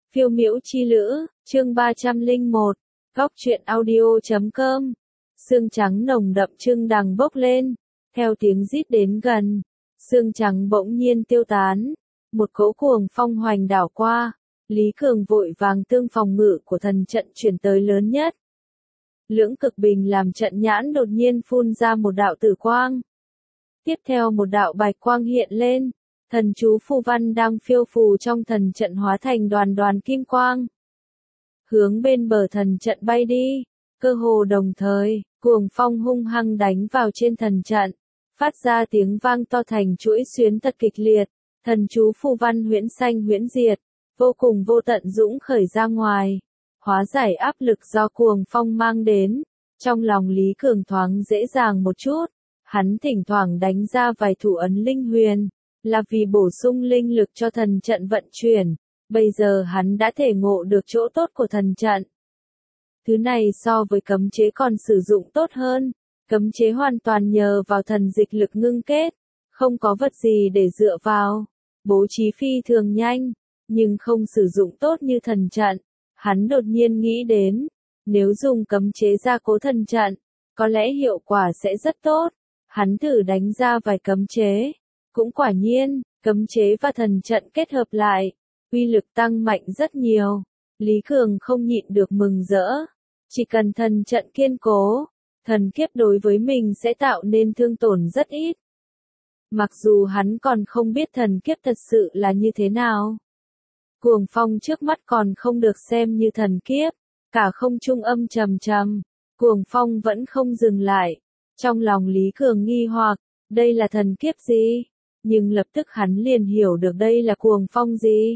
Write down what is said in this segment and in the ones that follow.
Phiêu miễu chi lữ, chương 301, góc truyện audio.com. Sương trắng nồng đậm trưng đằng bốc lên, theo tiếng rít đến gần, sương trắng bỗng nhiên tiêu tán, một cỗ cuồng phong hoành đảo qua, Lý Cường vội vàng tương phòng ngự của thần trận chuyển tới lớn nhất. Lưỡng cực bình làm trận nhãn đột nhiên phun ra một đạo tử quang. Tiếp theo một đạo bạch quang hiện lên, thần chú phù văn đang phiêu phù trong thần trận hóa thành đoàn đoàn kim quang. Hướng bên bờ thần trận bay đi, cơ hồ đồng thời, cuồng phong hung hăng đánh vào trên thần trận, phát ra tiếng vang to thành chuỗi xuyến thật kịch liệt, thần chú phù văn huyễn sanh huyễn diệt, vô cùng vô tận dũng khởi ra ngoài, hóa giải áp lực do cuồng phong mang đến. Trong lòng Lý Cường thoáng dễ dàng một chút, hắn thỉnh thoảng đánh ra vài thủ ấn linh huyền, là vì bổ sung linh lực cho thần trận vận chuyển, bây giờ hắn đã thể ngộ được chỗ tốt của thần trận. Thứ này so với cấm chế còn sử dụng tốt hơn, cấm chế hoàn toàn nhờ vào thần dịch lực ngưng kết, không có vật gì để dựa vào, bố trí phi thường nhanh, nhưng không sử dụng tốt như thần trận. Hắn đột nhiên nghĩ đến, nếu dùng cấm chế gia cố thần trận, có lẽ hiệu quả sẽ rất tốt. Hắn thử đánh ra vài cấm chế, cũng quả nhiên, cấm chế và thần trận kết hợp lại, uy lực tăng mạnh rất nhiều. Lý Cường không nhịn được mừng rỡ, chỉ cần thần trận kiên cố, thần kiếp đối với mình sẽ tạo nên thương tổn rất ít. Mặc dù hắn còn không biết thần kiếp thật sự là như thế nào. Cuồng phong trước mắt còn không được xem như thần kiếp, cả không trung âm trầm trầm, cuồng phong vẫn không dừng lại. Trong lòng Lý Cường nghi hoặc, đây là thần kiếp gì? Nhưng lập tức hắn liền hiểu được đây là cuồng phong gì.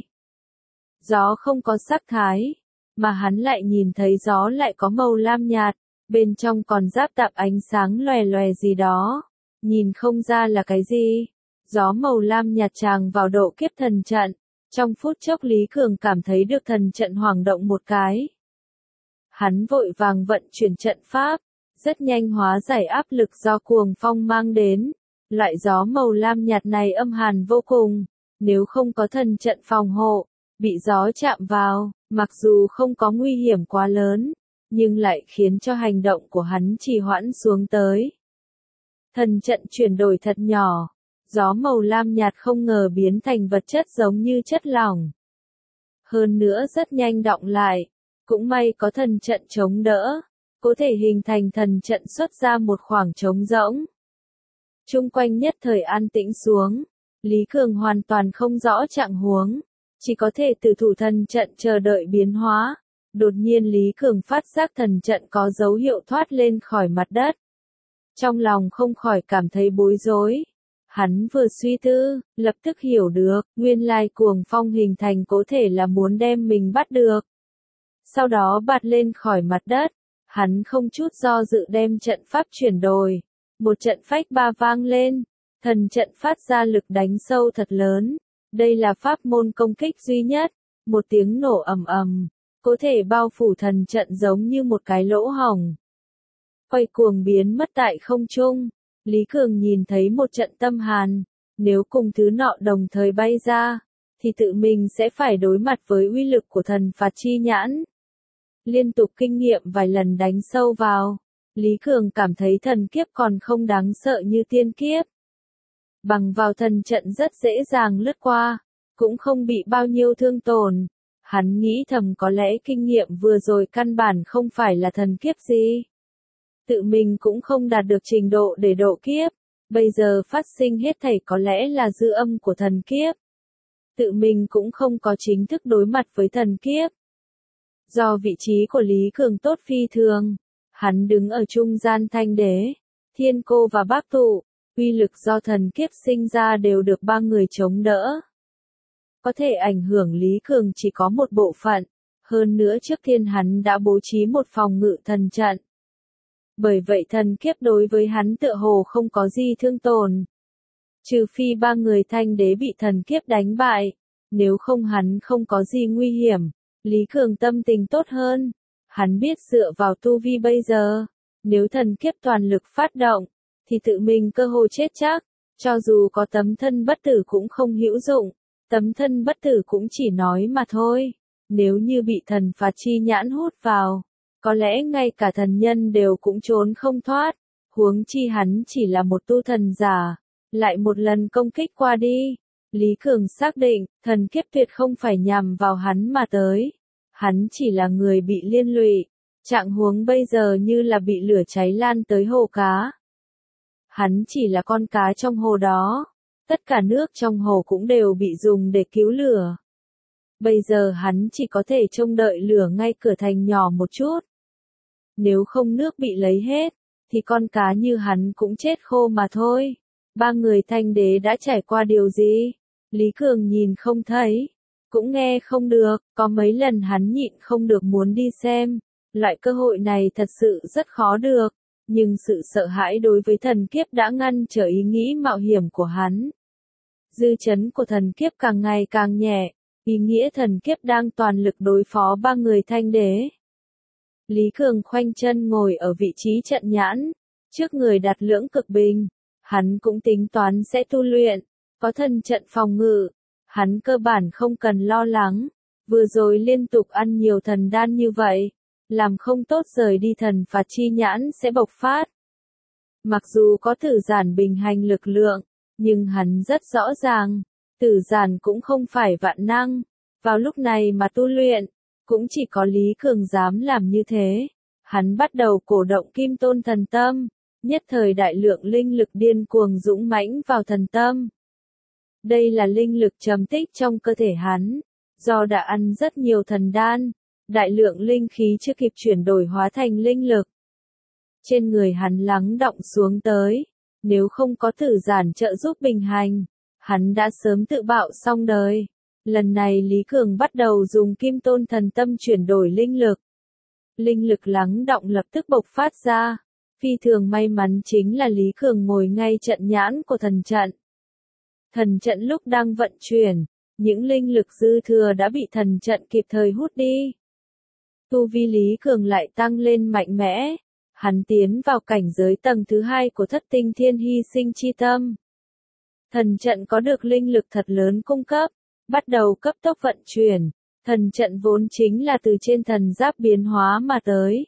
Gió không có sắc thái, mà hắn lại nhìn thấy gió lại có màu lam nhạt, bên trong còn giáp tạp ánh sáng lòe lòe gì đó, nhìn không ra là cái gì. Gió màu lam nhạt tràn vào độ kiếp thần trận, trong phút chốc Lý Cường cảm thấy được thần trận hoảng động một cái. Hắn vội vàng vận chuyển trận pháp, rất nhanh hóa giải áp lực do cuồng phong mang đến. Loại gió màu lam nhạt này âm hàn vô cùng, nếu không có thần trận phòng hộ, bị gió chạm vào, mặc dù không có nguy hiểm quá lớn, nhưng lại khiến cho hành động của hắn trì hoãn xuống tới. Thần trận chuyển đổi thật nhỏ, gió màu lam nhạt không ngờ biến thành vật chất giống như chất lỏng. Hơn nữa rất nhanh đọng lại, cũng may có thần trận chống đỡ, có thể hình thành thần trận xuất ra một khoảng trống rỗng. Chung quanh nhất thời an tĩnh xuống, Lý Cường hoàn toàn không rõ trạng huống, chỉ có thể từ thủ thần trận chờ đợi biến hóa. Đột nhiên Lý Cường phát giác thần trận có dấu hiệu thoát lên khỏi mặt đất. Trong lòng không khỏi cảm thấy bối rối. Hắn vừa suy tư, lập tức hiểu được, nguyên lai cuồng phong hình thành có thể là muốn đem mình bắt được. Sau đó bạt lên khỏi mặt đất, hắn không chút do dự đem trận pháp chuyển đổi. Một trận phách ba vang lên, thần trận phát ra lực đánh sâu thật lớn. Đây là pháp môn công kích duy nhất, một tiếng nổ ầm ầm, có thể bao phủ thần trận giống như một cái lỗ hổng. Quay cuồng biến mất tại không trung, Lý Cường nhìn thấy một trận tâm hàn, nếu cùng thứ nọ đồng thời bay ra, thì tự mình sẽ phải đối mặt với uy lực của thần phạt chi nhãn. Liên tục kinh nghiệm vài lần đánh sâu vào, Lý Cường cảm thấy thần kiếp còn không đáng sợ như tiên kiếp. Bằng vào thần trận rất dễ dàng lướt qua, cũng không bị bao nhiêu thương tổn. Hắn nghĩ thầm có lẽ kinh nghiệm vừa rồi căn bản không phải là thần kiếp gì. Tự mình cũng không đạt được trình độ để độ kiếp, bây giờ phát sinh hết thảy có lẽ là dư âm của thần kiếp. Tự mình cũng không có chính thức đối mặt với thần kiếp. Do vị trí của Lý Cường tốt phi thường, hắn đứng ở trung gian Thanh Đế, Thiên Cô và Bác Tụ, uy lực do thần kiếp sinh ra đều được ba người chống đỡ. Có thể ảnh hưởng Lý Cường chỉ có một bộ phận, hơn nữa trước tiên hắn đã bố trí một phòng ngự thần trận. Bởi vậy thần kiếp đối với hắn tựa hồ không có gì thương tổn. Trừ phi ba người Thanh Đế bị thần kiếp đánh bại, nếu không hắn không có gì nguy hiểm. Lý Cường tâm tình tốt hơn, hắn biết dựa vào tu vi bây giờ, nếu thần kiếp toàn lực phát động, thì tự mình cơ hội chết chắc, cho dù có tấm thân bất tử cũng không hữu dụng, tấm thân bất tử cũng chỉ nói mà thôi. Nếu như bị thần phạt chi nhãn hút vào, có lẽ ngay cả thần nhân đều cũng trốn không thoát, huống chi hắn chỉ là một tu thần giả, lại một lần công kích qua đi. Lý Cường xác định, thần kiếp tuyệt không phải nhằm vào hắn mà tới. Hắn chỉ là người bị liên lụy, trạng huống bây giờ như là bị lửa cháy lan tới hồ cá. Hắn chỉ là con cá trong hồ đó, tất cả nước trong hồ cũng đều bị dùng để cứu lửa. Bây giờ hắn chỉ có thể trông đợi lửa ngay cửa thành nhỏ một chút. Nếu không nước bị lấy hết, thì con cá như hắn cũng chết khô mà thôi. Ba người Thanh Đế đã trải qua điều gì? Lý Cường nhìn không thấy, cũng nghe không được, có mấy lần hắn nhịn không được muốn đi xem. Loại cơ hội này thật sự rất khó được, nhưng sự sợ hãi đối với thần kiếp đã ngăn trở ý nghĩ mạo hiểm của hắn. Dư chấn của thần kiếp càng ngày càng nhẹ, ý nghĩa thần kiếp đang toàn lực đối phó ba người Thanh Đế. Lý Cường khoanh chân ngồi ở vị trí trận nhãn, trước người đặt lưỡng cực bình, hắn cũng tính toán sẽ tu luyện, có thần trận phòng ngự, hắn cơ bản không cần lo lắng, vừa rồi liên tục ăn nhiều thần đan như vậy, làm không tốt rời đi thần phạt chi nhãn sẽ bộc phát. Mặc dù có tử giản bình hành lực lượng, nhưng hắn rất rõ ràng, tử giản cũng không phải vạn năng, vào lúc này mà tu luyện, cũng chỉ có Lý Cường dám làm như thế. Hắn bắt đầu cổ động Kim Tôn thần tâm, nhất thời đại lượng linh lực điên cuồng dũng mãnh vào thần tâm. Đây là linh lực trầm tích trong cơ thể hắn, do đã ăn rất nhiều thần đan, đại lượng linh khí chưa kịp chuyển đổi hóa thành linh lực. Trên người hắn lắng đọng xuống tới, nếu không có tử giản trợ giúp bình hành, hắn đã sớm tự bạo xong đời. Lần này Lý Cường bắt đầu dùng Kim Tôn thần tâm chuyển đổi linh lực. Linh lực lắng đọng lập tức bộc phát ra. Phi thường may mắn chính là Lý Cường ngồi ngay trận nhãn của thần trận. Thần trận lúc đang vận chuyển, những linh lực dư thừa đã bị thần trận kịp thời hút đi. Tu vi Lý Cường lại tăng lên mạnh mẽ. Hắn tiến vào cảnh giới tầng thứ 2 của thất tinh thiên hy sinh chi tâm. Thần trận có được linh lực thật lớn cung cấp, bắt đầu cấp tốc vận chuyển. Thần trận vốn chính là từ trên thần giáp biến hóa mà tới.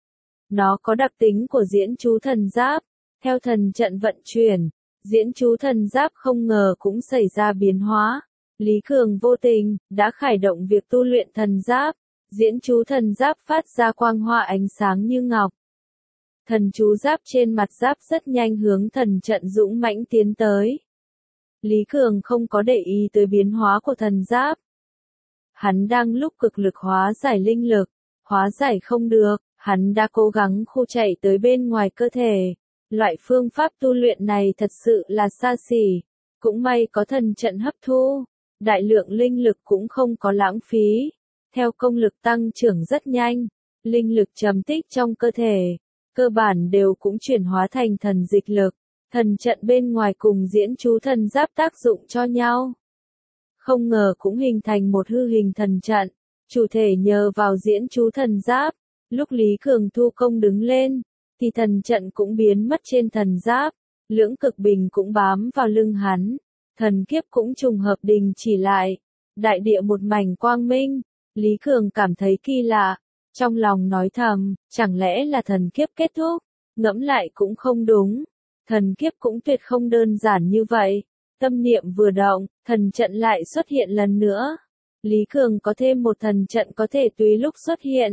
Nó có đặc tính của diễn chú thần giáp. Theo thần trận vận chuyển, diễn chú thần giáp không ngờ cũng xảy ra biến hóa. Lý Cường vô tình đã khởi động việc tu luyện thần giáp. Diễn chú thần giáp phát ra quang hoa ánh sáng như ngọc. Thần chú giáp trên mặt giáp rất nhanh hướng thần trận dũng mãnh tiến tới. Lý Cường không có để ý tới biến hóa của thần giáp. Hắn đang lúc cực lực hóa giải linh lực, hóa giải không được, hắn đã cố gắng khu chạy tới bên ngoài cơ thể. Loại phương pháp tu luyện này thật sự là xa xỉ, cũng may có thần trận hấp thu, đại lượng linh lực cũng không có lãng phí. Theo công lực tăng trưởng rất nhanh, linh lực trầm tích trong cơ thể, cơ bản đều cũng chuyển hóa thành thần dịch lực. Thần trận bên ngoài cùng diễn chú thần giáp tác dụng cho nhau. Không ngờ cũng hình thành một hư hình thần trận, chủ thể nhờ vào diễn chú thần giáp. Lúc Lý Cường thu công đứng lên, thì thần trận cũng biến mất trên thần giáp, lưỡng cực bình cũng bám vào lưng hắn. Thần kiếp cũng trùng hợp đình chỉ lại, đại địa một mảnh quang minh. Lý Cường cảm thấy kỳ lạ, trong lòng nói thầm, chẳng lẽ là thần kiếp kết thúc, ngẫm lại cũng không đúng. Thần kiếp cũng tuyệt không đơn giản như vậy. Tâm niệm vừa động, thần trận lại xuất hiện lần nữa. Lý Cường có thêm một thần trận có thể tùy lúc xuất hiện.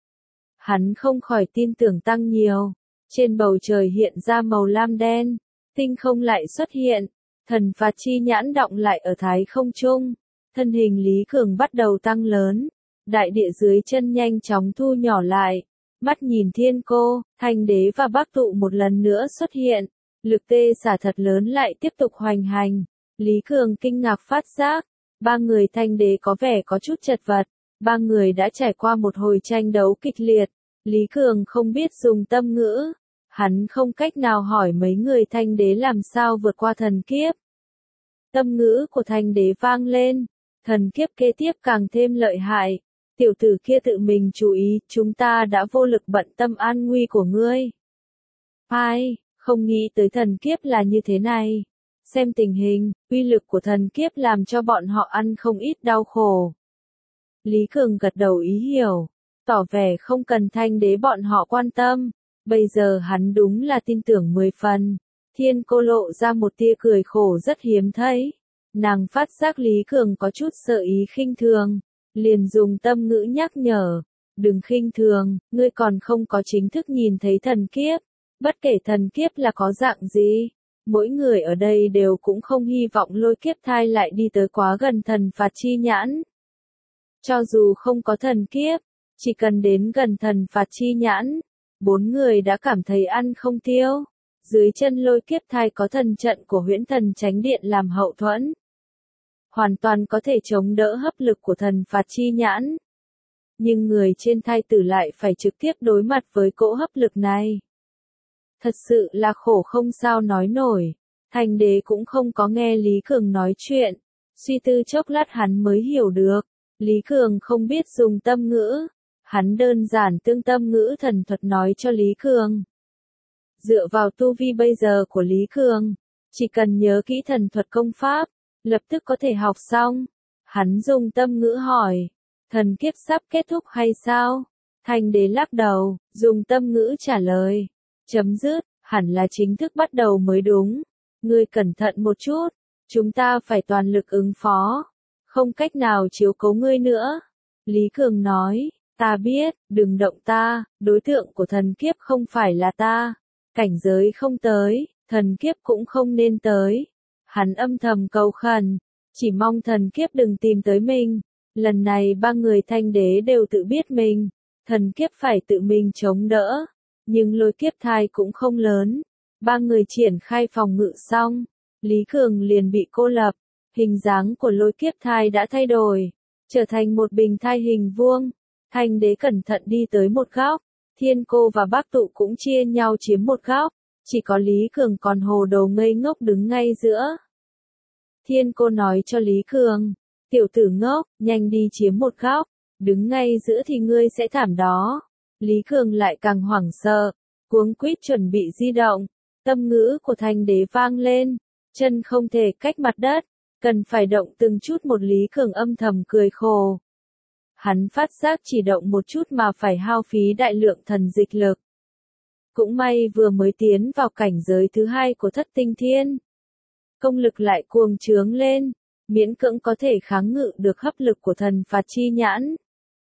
Hắn không khỏi tin tưởng tăng nhiều. Trên bầu trời hiện ra màu lam đen, tinh không lại xuất hiện. Thần phạt chi nhãn động lại ở thái không trung. Thân hình Lý Cường bắt đầu tăng lớn. Đại địa dưới chân nhanh chóng thu nhỏ lại. Mắt nhìn thiên cô, Thanh Đế và Bắc Tụ một lần nữa xuất hiện. Lực tê xả thật lớn lại tiếp tục hoành hành. Lý Cường kinh ngạc phát giác. Ba người Thanh Đế có vẻ có chút chật vật. Ba người đã trải qua một hồi tranh đấu kịch liệt. Lý Cường không biết dùng tâm ngữ. Hắn không cách nào hỏi mấy người Thanh Đế làm sao vượt qua thần kiếp. Tâm ngữ của Thanh Đế vang lên. Thần kiếp kế tiếp càng thêm lợi hại. Tiểu tử kia tự mình chú ý, chúng ta đã vô lực bận tâm an nguy của ngươi. Ai, không nghĩ tới thần kiếp là như thế này. Xem tình hình, uy lực của thần kiếp làm cho bọn họ ăn không ít đau khổ. Lý Cường gật đầu ý hiểu, tỏ vẻ không cần Thanh đế bọn họ quan tâm. Bây giờ hắn đúng là tin tưởng 10 phần. Thiên cô lộ ra một tia cười khổ rất hiếm thấy. Nàng phát giác Lý Cường có chút sợ ý khinh thường, liền dùng tâm ngữ nhắc nhở. Đừng khinh thường, ngươi còn không có chính thức nhìn thấy thần kiếp. Bất kể thần kiếp là có dạng gì, mỗi người ở đây đều cũng không hy vọng lôi kiếp thai lại đi tới quá gần thần phạt chi nhãn. Cho dù không có thần kiếp, chỉ cần đến gần thần phạt chi nhãn, 4 người đã cảm thấy ăn không tiêu. Dưới chân lôi kiếp thai có thần trận của huyễn thần chánh điện làm hậu thuẫn. Hoàn toàn có thể chống đỡ hấp lực của thần phạt chi nhãn. Nhưng người trên thai tử lại phải trực tiếp đối mặt với cỗ hấp lực này. Thật sự là khổ không sao nói nổi. Thành đế cũng không có nghe Lý Cường nói chuyện. Suy tư chốc lát hắn mới hiểu được. Lý Cường không biết dùng tâm ngữ. Hắn đơn giản tương tâm ngữ thần thuật nói cho Lý Cường. Dựa vào tu vi bây giờ của Lý Cường, chỉ cần nhớ kỹ thần thuật công pháp, lập tức có thể học xong. Hắn dùng tâm ngữ hỏi, thần kiếp sắp kết thúc hay sao? Thành đế lắc đầu, dùng tâm ngữ trả lời, chấm dứt, hẳn là chính thức bắt đầu mới đúng. Ngươi cẩn thận một chút, chúng ta phải toàn lực ứng phó, không cách nào chiếu cố ngươi nữa. Lý Cường nói, ta biết, đừng động ta, đối tượng của thần kiếp không phải là ta. Cảnh giới không tới, thần kiếp cũng không nên tới. Hắn âm thầm cầu khẩn, chỉ mong thần kiếp đừng tìm tới mình. Lần này 3 người thanh đế đều tự biết mình, thần kiếp phải tự mình chống đỡ. Nhưng lôi kiếp thai cũng không lớn. 3 người triển khai phòng ngự xong, Lý Cường liền bị cô lập. Hình dáng của lôi kiếp thai đã thay đổi, trở thành một bình thai hình vuông. Thanh đế cẩn thận đi tới một góc. Thiên cô và bác tụ cũng chia nhau chiếm một góc, chỉ có Lý Cường còn hồ đồ ngây ngốc đứng ngay giữa. Thiên cô nói cho Lý Cường, tiểu tử ngốc, nhanh đi chiếm một góc, đứng ngay giữa thì ngươi sẽ thảm đó. Lý Cường lại càng hoảng sợ, cuống quýt chuẩn bị di động, tâm ngữ của Thanh đế vang lên, chân không thể cách mặt đất, cần phải động từng chút một. Lý Cường âm thầm cười khổ. Hắn phát giác chỉ động một chút mà phải hao phí đại lượng thần dịch lực. Cũng may vừa mới tiến vào cảnh giới thứ 2 của thất tinh thiên. Công lực lại cuồng trướng lên, miễn cưỡng có thể kháng ngự được hấp lực của thần phạt chi nhãn.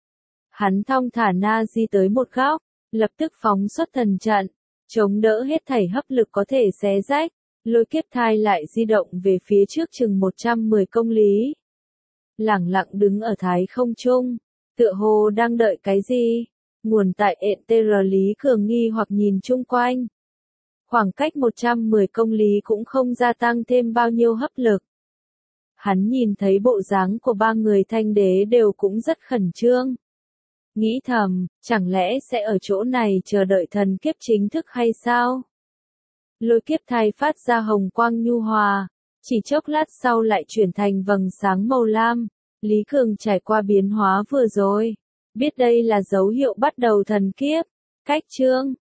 Hắn thong thả na di tới một góc, lập tức phóng xuất thần trận, chống đỡ hết thảy hấp lực có thể xé rách, lôi kiếp thai lại di động về phía trước chừng 110 công lý. Lẳng lặng đứng ở thái không trung, tựa hồ đang đợi cái gì. Nguồn tại ETR. Lý Cường nghi hoặc nhìn chung quanh. Khoảng cách 110 công lý cũng không gia tăng thêm bao nhiêu hấp lực. Hắn nhìn thấy bộ dáng của 3 người thanh đế đều cũng rất khẩn trương. Nghĩ thầm, chẳng lẽ sẽ ở chỗ này chờ đợi thần kiếp chính thức hay sao? Lôi kiếp thai phát ra hồng quang nhu hòa, chỉ chốc lát sau lại chuyển thành vầng sáng màu lam. Lý Cường trải qua biến hóa vừa rồi, biết đây là dấu hiệu bắt đầu thần kiếp. Cách chương